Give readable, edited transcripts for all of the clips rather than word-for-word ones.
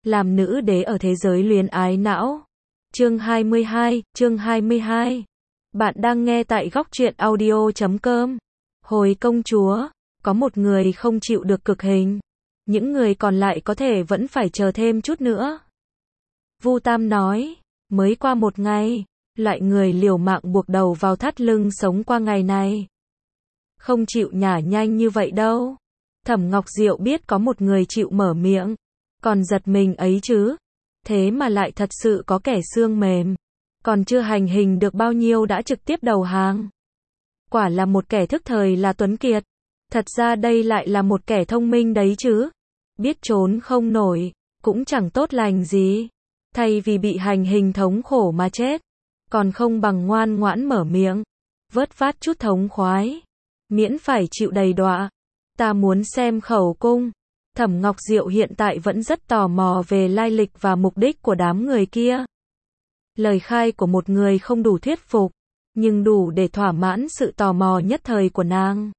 làm nữ đế ở thế giới luyến ái não. Chương 22. Bạn đang nghe tại góc truyện audio.com. Hồi công chúa, có một người không chịu được cực hình. Những người còn lại có thể vẫn phải chờ thêm chút nữa. Vu Tam nói, mới qua một ngày, loại người liều mạng buộc đầu vào thắt lưng sống qua ngày này. Không chịu nhả nhanh như vậy đâu. Thẩm Ngọc Diệu biết có một người chịu mở miệng, còn giật mình ấy chứ. Thế mà lại thật sự có kẻ xương mềm, còn chưa hành hình được bao nhiêu đã trực tiếp đầu hàng. Quả là một kẻ thức thời là tuấn kiệt. Thật ra đây lại là một kẻ thông minh đấy chứ. Biết trốn không nổi, cũng chẳng tốt lành gì. Thay vì bị hành hình thống khổ mà chết, còn không bằng ngoan ngoãn mở miệng, vớt vát chút thống khoái, miễn phải chịu đầy đọa. Ta muốn xem khẩu cung. Thẩm Ngọc Diệu hiện tại vẫn rất tò mò về lai lịch và mục đích của đám người kia. Lời khai của một người không đủ thuyết phục, nhưng đủ để thỏa mãn sự tò mò nhất thời của nàng.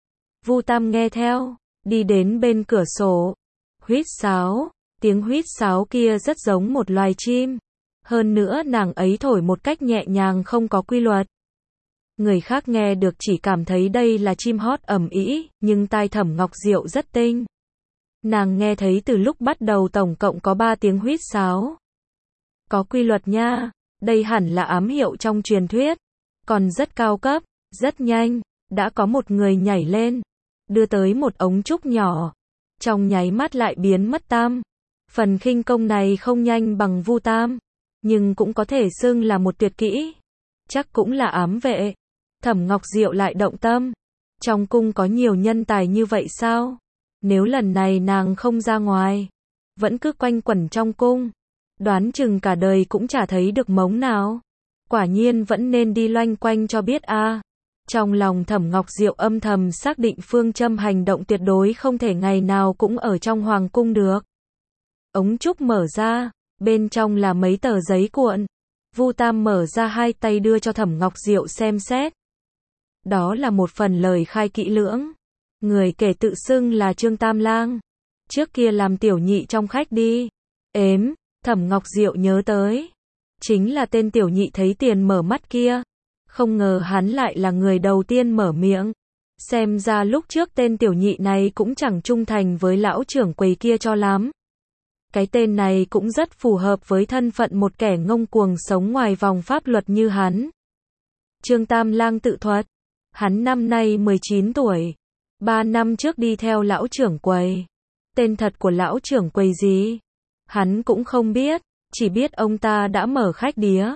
Vu Tam nghe theo, đi đến bên cửa sổ, huýt sáo. Tiếng huýt sáo kia rất giống một loài chim. Hơn nữa nàng ấy thổi một cách nhẹ nhàng không có quy luật. Người khác nghe được chỉ cảm thấy đây là chim hót ầm ĩ, nhưng tai Thẩm Ngọc Diệu rất tinh. Nàng nghe thấy từ lúc bắt đầu tổng cộng có 3 tiếng huýt sáo. Có quy luật nha, đây hẳn là ám hiệu trong truyền thuyết. Còn rất cao cấp, rất nhanh, đã có một người nhảy lên, đưa tới một ống trúc nhỏ. Trong nháy mắt lại biến mất tam. Phần khinh công này không nhanh bằng Vu Tam, nhưng cũng có thể xưng là một tuyệt kỹ. Chắc cũng là ám vệ. Thẩm Ngọc Diệu lại động tâm. Trong cung có nhiều nhân tài như vậy sao? Nếu lần này nàng không ra ngoài, vẫn cứ quanh quẩn trong cung, đoán chừng cả đời cũng chả thấy được mống nào. Quả nhiên vẫn nên đi loanh quanh cho biết a. Trong lòng Thẩm Ngọc Diệu âm thầm xác định phương châm hành động tuyệt đối không thể ngày nào cũng ở trong hoàng cung được. Ống trúc mở ra, bên trong là mấy tờ giấy cuộn. Vu Tam mở ra hai tay đưa cho Thẩm Ngọc Diệu xem xét. Đó là một phần lời khai kỹ lưỡng. Người kể tự xưng là Trương Tam Lang. Trước kia làm tiểu nhị trong khách đi. Thẩm Ngọc Diệu nhớ tới. Chính là tên tiểu nhị thấy tiền mở mắt kia. Không ngờ hắn lại là người đầu tiên mở miệng. Xem ra lúc trước tên tiểu nhị này cũng chẳng trung thành với lão trưởng quầy kia cho lắm. Cái tên này cũng rất phù hợp với thân phận một kẻ ngông cuồng sống ngoài vòng pháp luật như hắn. Trương Tam Lang tự thuật. Hắn năm nay 19 tuổi. 3 năm trước đi theo lão trưởng quầy. Tên thật của lão trưởng quầy gì? Hắn cũng không biết. Chỉ biết ông ta đã mở khách đía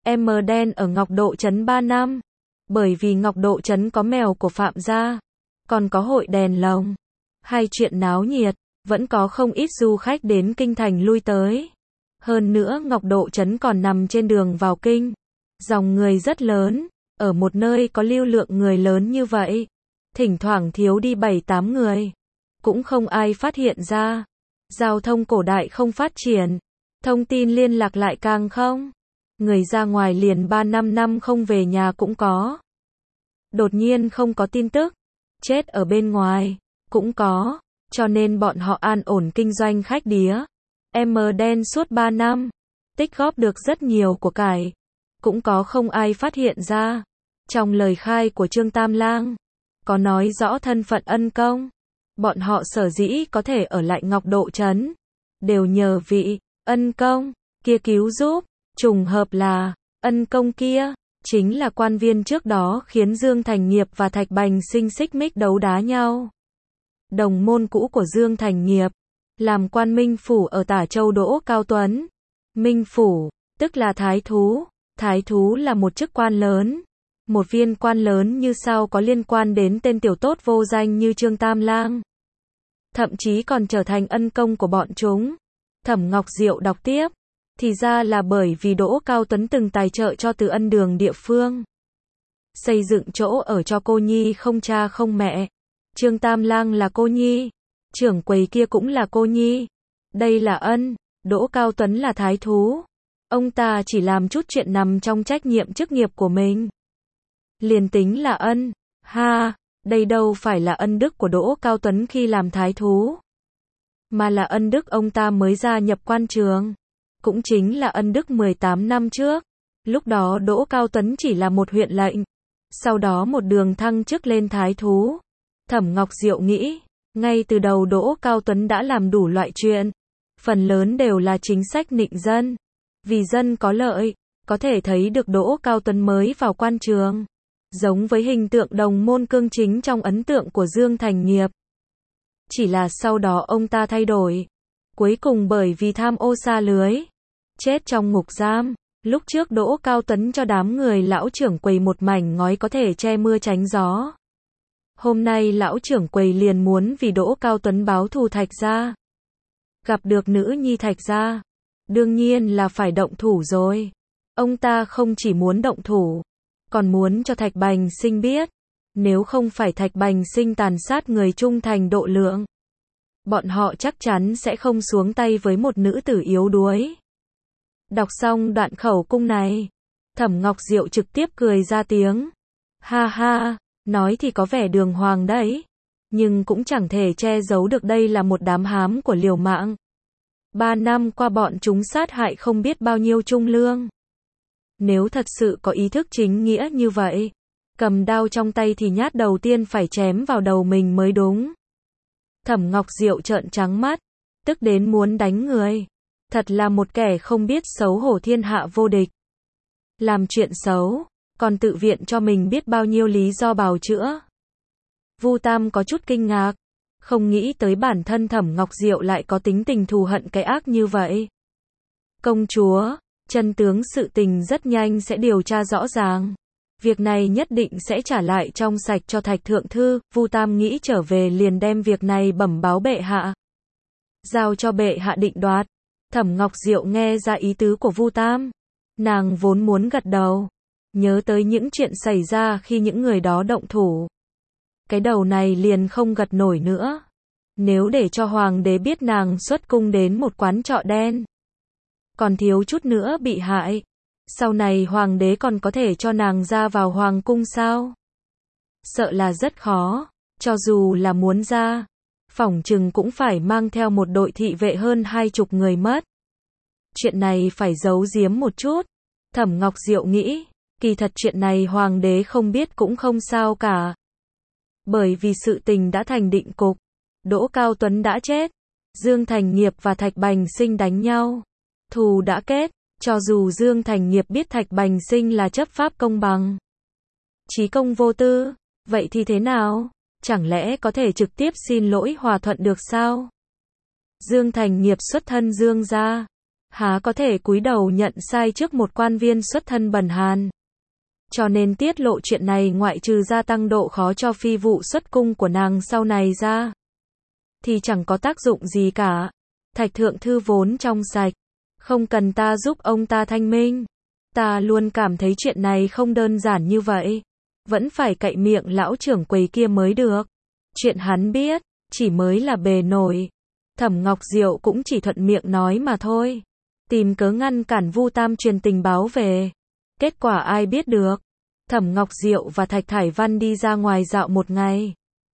đen ở Ngọc Độ Trấn 3 năm. Bởi vì Ngọc Độ Trấn có mèo của Phạm gia. Còn có hội đèn lồng. Hay chuyện náo nhiệt. Vẫn có không ít du khách đến kinh thành lui tới. Hơn nữa Ngọc Độ Trấn còn nằm trên đường vào kinh. Dòng người rất lớn. Ở một nơi có lưu lượng người lớn như vậy, thỉnh thoảng thiếu đi 7-8 người. Cũng không ai phát hiện ra. Giao thông cổ đại không phát triển. Thông tin liên lạc lại càng không. Người ra ngoài liền 3-5 năm không về nhà cũng có. Đột nhiên không có tin tức. Chết ở bên ngoài. Cũng có. Cho nên bọn họ an ổn kinh doanh khách đía đen suốt 3 năm. Tích góp được rất nhiều của cải. Cũng có không ai phát hiện ra. Trong lời khai của Trương Tam Lang, có nói rõ thân phận ân công. Bọn họ sở dĩ có thể ở lại Ngọc Độ Trấn, đều nhờ vị ân công kia cứu giúp. Trùng hợp là, ân công kia, chính là quan viên trước đó khiến Dương Thành Nghiệp và Thạch Bành Sinh xích mích đấu đá nhau. Đồng môn cũ của Dương Thành Nghiệp, làm quan Minh Phủ ở Tả Châu Đỗ Cao Tuấn. Minh Phủ, tức là thái thú. Thái thú là một chức quan lớn. Một viên quan lớn như sao có liên quan đến tên tiểu tốt vô danh như Trương Tam Lang. Thậm chí còn trở thành ân công của bọn chúng. Thẩm Ngọc Diệu đọc tiếp. Thì ra là bởi vì Đỗ Cao Tuấn từng tài trợ cho Từ Ân Đường địa phương. Xây dựng chỗ ở cho cô nhi không cha không mẹ. Trương Tam Lang là cô nhi. Trưởng quầy kia cũng là cô nhi. Đây là ân. Đỗ Cao Tuấn là thái thú. Ông ta chỉ làm chút chuyện nằm trong trách nhiệm chức nghiệp của mình. Liền tính là ân. Ha, đây đâu phải là ân đức của Đỗ Cao Tuấn khi làm thái thú. mà là ân đức ông ta mới gia nhập quan trường. Cũng chính là ân đức 18 năm trước. Lúc đó Đỗ Cao Tuấn chỉ là một huyện lệnh. Sau đó một đường thăng chức lên thái thú. Thẩm Ngọc Diệu nghĩ, ngay từ đầu Đỗ Cao Tuấn đã làm đủ loại chuyện. Phần lớn đều là chính sách nịnh dân. Vì dân có lợi, có thể thấy được Đỗ Cao Tuấn mới vào quan trường. Giống với hình tượng đồng môn cương chính trong ấn tượng của Dương Thành Nghiệp. Chỉ là sau đó ông ta thay đổi. Cuối cùng bởi vì tham ô sa lưới. Chết trong ngục giam. Lúc trước Đỗ Cao Tuấn cho đám người lão trưởng quầy một mảnh ngói có thể che mưa tránh gió. Hôm nay lão trưởng quầy liền muốn vì Đỗ Cao Tuấn báo thù Thạch gia. Gặp được nữ nhi Thạch gia, đương nhiên là phải động thủ rồi. Ông ta không chỉ muốn động thủ, còn muốn cho Thạch Bành Sinh biết, nếu không phải Thạch Bành Sinh tàn sát người trung thành độ lượng, bọn họ chắc chắn sẽ không xuống tay với một nữ tử yếu đuối. Đọc xong đoạn khẩu cung này, Thẩm Ngọc Diệu trực tiếp cười ra tiếng. Ha ha, nói thì có vẻ đường hoàng đấy, nhưng cũng chẳng thể che giấu được đây là một đám hám của liều mạng. 3 năm qua bọn chúng sát hại không biết bao nhiêu trung lương. Nếu thật sự có ý thức chính nghĩa như vậy, cầm đao trong tay thì nhát đầu tiên phải chém vào đầu mình mới đúng. Thẩm Ngọc Diệu trợn trắng mắt, tức đến muốn đánh người. Thật là một kẻ không biết xấu hổ thiên hạ vô địch. Làm chuyện xấu, còn tự viện cho mình biết bao nhiêu lý do bào chữa. Vu Tam có chút kinh ngạc, không nghĩ tới bản thân Thẩm Ngọc Diệu lại có tính tình thù hận cái ác như vậy. Công chúa, chân tướng sự tình rất nhanh sẽ điều tra rõ ràng. Việc này nhất định sẽ trả lại trong sạch cho Thạch Thượng Thư. Vu Tam nghĩ trở về liền đem việc này bẩm báo bệ hạ. Giao cho bệ hạ định đoạt. Thẩm Ngọc Diệu nghe ra ý tứ của Vu Tam. Nàng vốn muốn gật đầu. Nhớ tới những chuyện xảy ra khi những người đó động thủ. Cái đầu này liền không gật nổi nữa. Nếu để cho hoàng đế biết nàng xuất cung đến một quán trọ đen, còn thiếu chút nữa bị hại, sau này hoàng đế còn có thể cho nàng ra vào hoàng cung sao? Sợ là rất khó, cho dù là muốn ra, phỏng chừng cũng phải mang theo một đội thị vệ hơn 20 người mất. Chuyện này phải giấu giếm một chút. Thẩm Ngọc Diệu nghĩ, kỳ thật chuyện này hoàng đế không biết cũng không sao cả. Bởi vì sự tình đã thành định cục. Đỗ Cao Tuấn đã chết. Dương Thành Nghiệp và Thạch Bành Sinh đánh nhau. Thù đã kết. Cho dù Dương Thành Nghiệp biết Thạch Bành Sinh là chấp pháp công bằng, chí công vô tư, vậy thì thế nào? Chẳng lẽ có thể trực tiếp xin lỗi hòa thuận được sao? Dương Thành Nghiệp xuất thân Dương gia, há có thể cúi đầu nhận sai trước một quan viên xuất thân bần hàn. Cho nên tiết lộ chuyện này ngoại trừ gia tăng độ khó cho phi vụ xuất cung của nàng sau này ra, thì chẳng có tác dụng gì cả. Thạch Thượng Thư vốn trong sạch, không cần ta giúp ông ta thanh minh. Ta luôn cảm thấy chuyện này không đơn giản như vậy. Vẫn phải cậy miệng lão trưởng quầy kia mới được. Chuyện hắn biết, chỉ mới là bề nổi. Thẩm Ngọc Diệu cũng chỉ thuận miệng nói mà thôi. Tìm cớ ngăn cản Vu Tam truyền tình báo về. Kết quả ai biết được. Thẩm Ngọc Diệu và Thạch Thải Văn đi ra ngoài dạo một ngày.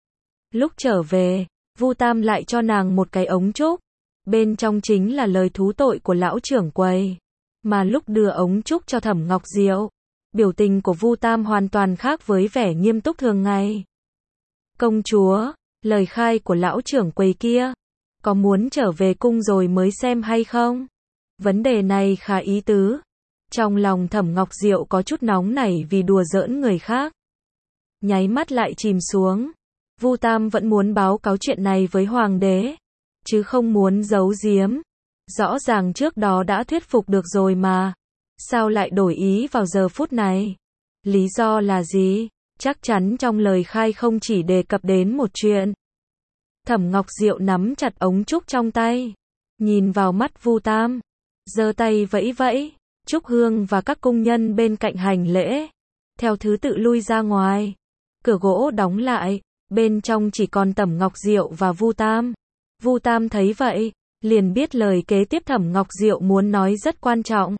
Lúc trở về, Vu Tam lại cho nàng một cái ống trúc. Bên trong chính là lời thú tội của lão trưởng quầy. Mà lúc đưa ống trúc cho Thẩm Ngọc Diệu, biểu tình của Vu Tam hoàn toàn khác với vẻ nghiêm túc thường ngày. Công chúa, lời khai của lão trưởng quầy kia, có muốn trở về cung rồi mới xem hay không? Vấn đề này khá ý tứ. Trong lòng Thẩm Ngọc Diệu có chút nóng nảy vì đùa giỡn người khác. Nháy mắt lại chìm xuống. Vu Tam vẫn muốn báo cáo chuyện này với hoàng đế, chứ không muốn giấu giếm. Rõ ràng trước đó đã thuyết phục được rồi mà. Sao lại đổi ý vào giờ phút này? Lý do là gì? Chắc chắn trong lời khai không chỉ đề cập đến một chuyện. Thẩm Ngọc Diệu nắm chặt ống trúc trong tay, nhìn vào mắt Vu Tam, giơ tay vẫy vẫy. Trúc Hương và các cung nhân bên cạnh hành lễ, theo thứ tự lui ra ngoài. Cửa gỗ đóng lại, bên trong chỉ còn Thẩm Ngọc Diệu và Vu Tam. Vu Tam thấy vậy, liền biết lời kế tiếp Thẩm Ngọc Diệu muốn nói rất quan trọng.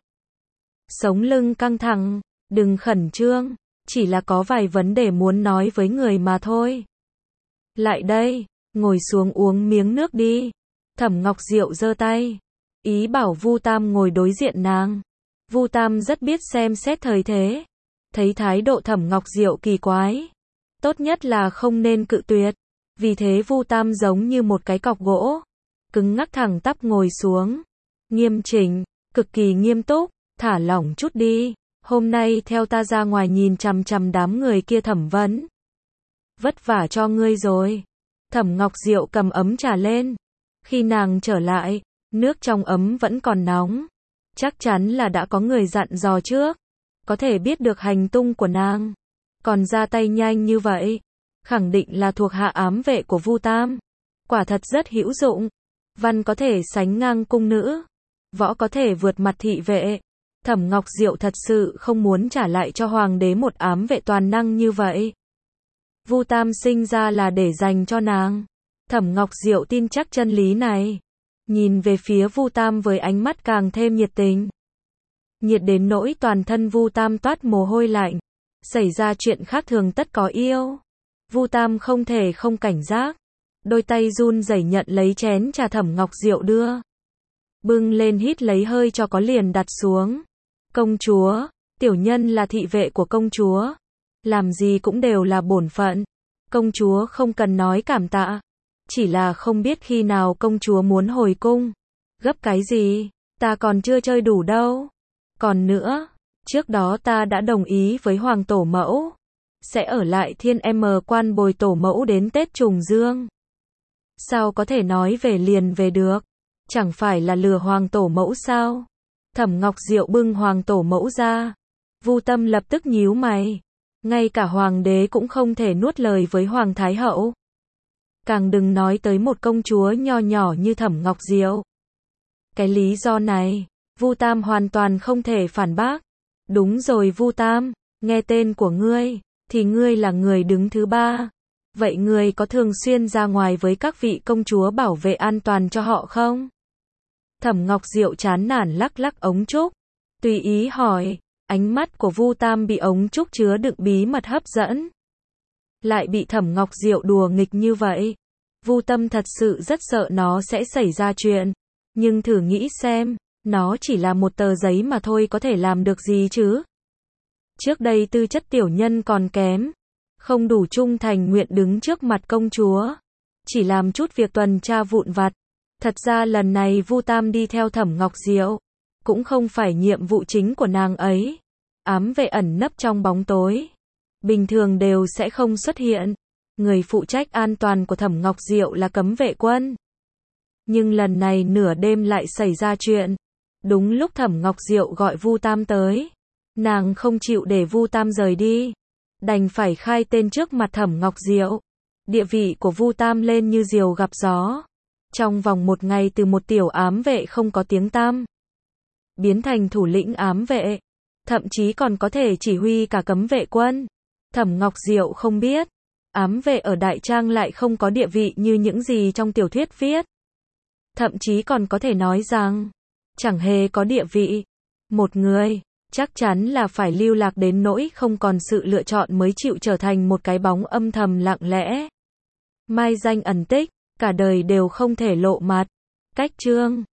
Sống lưng căng thẳng, đừng khẩn trương, chỉ là có vài vấn đề muốn nói với người mà thôi. Lại đây, ngồi xuống uống miếng nước đi. Thẩm Ngọc Diệu giơ tay, ý bảo Vu Tam ngồi đối diện nàng. Vu Tam rất biết xem xét thời thế, thấy thái độ Thẩm Ngọc Diệu kỳ quái, tốt nhất là không nên cự tuyệt. Vì thế Vu Tam giống như một cái cọc gỗ, cứng ngắc thẳng tắp ngồi xuống, nghiêm chỉnh, cực kỳ nghiêm túc, thả lỏng chút đi, hôm nay theo ta ra ngoài nhìn chằm chằm đám người kia thẩm vấn. Vất vả cho ngươi rồi. Thẩm Ngọc Diệu cầm ấm trà lên. Khi nàng trở lại, nước trong ấm vẫn còn nóng. Chắc chắn là đã có người dặn dò trước, có thể biết được hành tung của nàng. Còn ra tay nhanh như vậy, khẳng định là thuộc hạ ám vệ của Vu Tam. Quả thật rất hữu dụng. Văn có thể sánh ngang cung nữ, võ có thể vượt mặt thị vệ. Thẩm Ngọc Diệu thật sự không muốn trả lại cho hoàng đế một ám vệ toàn năng như vậy. Vu Tam sinh ra là để dành cho nàng. Thẩm Ngọc Diệu tin chắc chân lý này. Nhìn về phía Vu Tam với ánh mắt càng thêm nhiệt tình. Nhiệt đến nỗi toàn thân Vu Tam toát mồ hôi lạnh. Xảy ra chuyện khác thường tất có yêu. Vu Tam không thể không cảnh giác. Đôi tay run rẩy nhận lấy chén trà Thẩm Ngọc Diệu đưa. Bưng lên hít lấy hơi cho có liền đặt xuống. Công chúa, tiểu nhân là thị vệ của công chúa. Làm gì cũng đều là bổn phận. Công chúa không cần nói cảm tạ. Chỉ là không biết khi nào công chúa muốn hồi cung. Gấp cái gì, ta còn chưa chơi đủ đâu. Còn nữa, trước đó ta đã đồng ý với hoàng tổ mẫu. Sẽ ở lại Thiên M quan bồi tổ mẫu đến Tết Trùng Dương. Sao có thể nói về liền về được? Chẳng phải là lừa hoàng tổ mẫu sao? Thẩm Ngọc Diệu bưng hoàng tổ mẫu ra. Vu Tâm lập tức nhíu mày. Ngay cả hoàng đế cũng không thể nuốt lời với hoàng thái hậu. Càng đừng nói tới một công chúa nho nhỏ như Thẩm Ngọc Diệu. Cái lý do này, Vu Tam hoàn toàn không thể phản bác. Đúng rồi Vu Tam, nghe tên của ngươi, thì ngươi là người đứng thứ ba. Vậy ngươi có thường xuyên ra ngoài với các vị công chúa bảo vệ an toàn cho họ không? Thẩm Ngọc Diệu chán nản lắc lắc ống trúc, tùy ý hỏi. Ánh mắt của Vu Tam bị ống trúc chứa đựng bí mật hấp dẫn. Lại bị Thẩm Ngọc Diệu đùa nghịch như vậy. Vu Tâm thật sự rất sợ nó sẽ xảy ra chuyện. Nhưng thử nghĩ xem, nó chỉ là một tờ giấy mà thôi có thể làm được gì chứ? Trước đây tư chất tiểu nhân còn kém. Không đủ trung thành nguyện đứng trước mặt công chúa. Chỉ làm chút việc tuần tra vụn vặt. Thật ra lần này Vu Tam đi theo Thẩm Ngọc Diệu. Cũng không phải nhiệm vụ chính của nàng ấy. Ám vệ ẩn nấp trong bóng tối. Bình thường đều sẽ không xuất hiện. Người phụ trách an toàn của Thẩm Ngọc Diệu là cấm vệ quân. Nhưng lần này nửa đêm lại xảy ra chuyện. Đúng lúc Thẩm Ngọc Diệu gọi Vu Tam tới. Nàng không chịu để Vu Tam rời đi. Đành phải khai tên trước mặt Thẩm Ngọc Diệu. Địa vị của Vu Tam lên như diều gặp gió. Trong vòng một ngày từ một tiểu ám vệ không có tiếng tăm, biến thành thủ lĩnh ám vệ. Thậm chí còn có thể chỉ huy cả cấm vệ quân. Thẩm Ngọc Diệu không biết. Ám vệ ở Đại Trang lại không có địa vị như những gì trong tiểu thuyết viết. Thậm chí còn có thể nói rằng, chẳng hề có địa vị. Một người, chắc chắn là phải lưu lạc đến nỗi không còn sự lựa chọn mới chịu trở thành một cái bóng âm thầm lặng lẽ. Mai danh ẩn tích, cả đời đều không thể lộ mặt. Cách chương